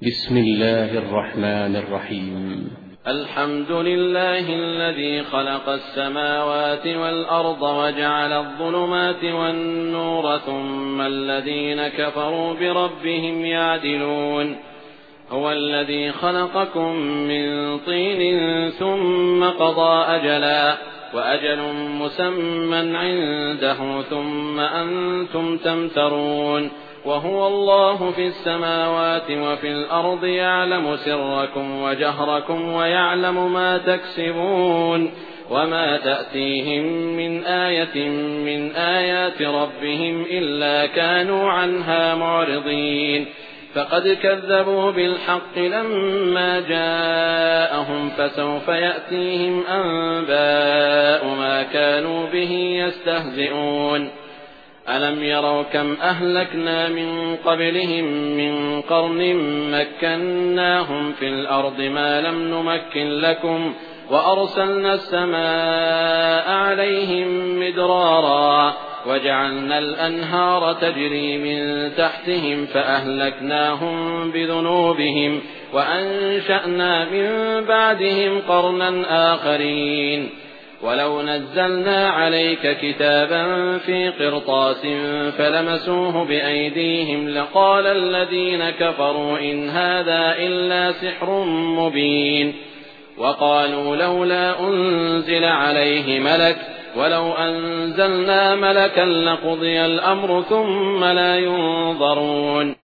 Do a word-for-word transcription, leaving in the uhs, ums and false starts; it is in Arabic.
بسم الله الرحمن الرحيم. الحمد لله الذي خلق السماوات والأرض وجعل الظلمات والنور ثم الذين كفروا بربهم يعدلون. هو الذي خلقكم من طين ثم قضى أجلا وأجل مسمى عنده ثم أنتم تمترون. وهو الله في السماوات وفي الأرض يعلم سركم وجهركم ويعلم ما تكسبون وما تأتيهم من آية من آيات ربهم إلا كانوا عنها معرضين. فقد كذبوا بالحق لما جاءهم فسوف يأتيهم أنباء ما كانوا به يستهزئون. ألم يروا كم أهلكنا من قبلهم من قرن مكناهم في الأرض ما لم نمكن لكم وأرسلنا السماء عليهم مدرارا وجعلنا الأنهار تجري من تحتهم فأهلكناهم بذنوبهم وأنشأنا من بعدهم قرنا آخرين. ولو نزلنا عليك كتابا في قرطاس فلمسوه بأيديهم لقال الذين كفروا إن هذا إلا سحر مبين. وقالوا لولا أنزل عليه ملك ولو أنزلنا ملكا لقضي الأمر ثم لا ينظرون.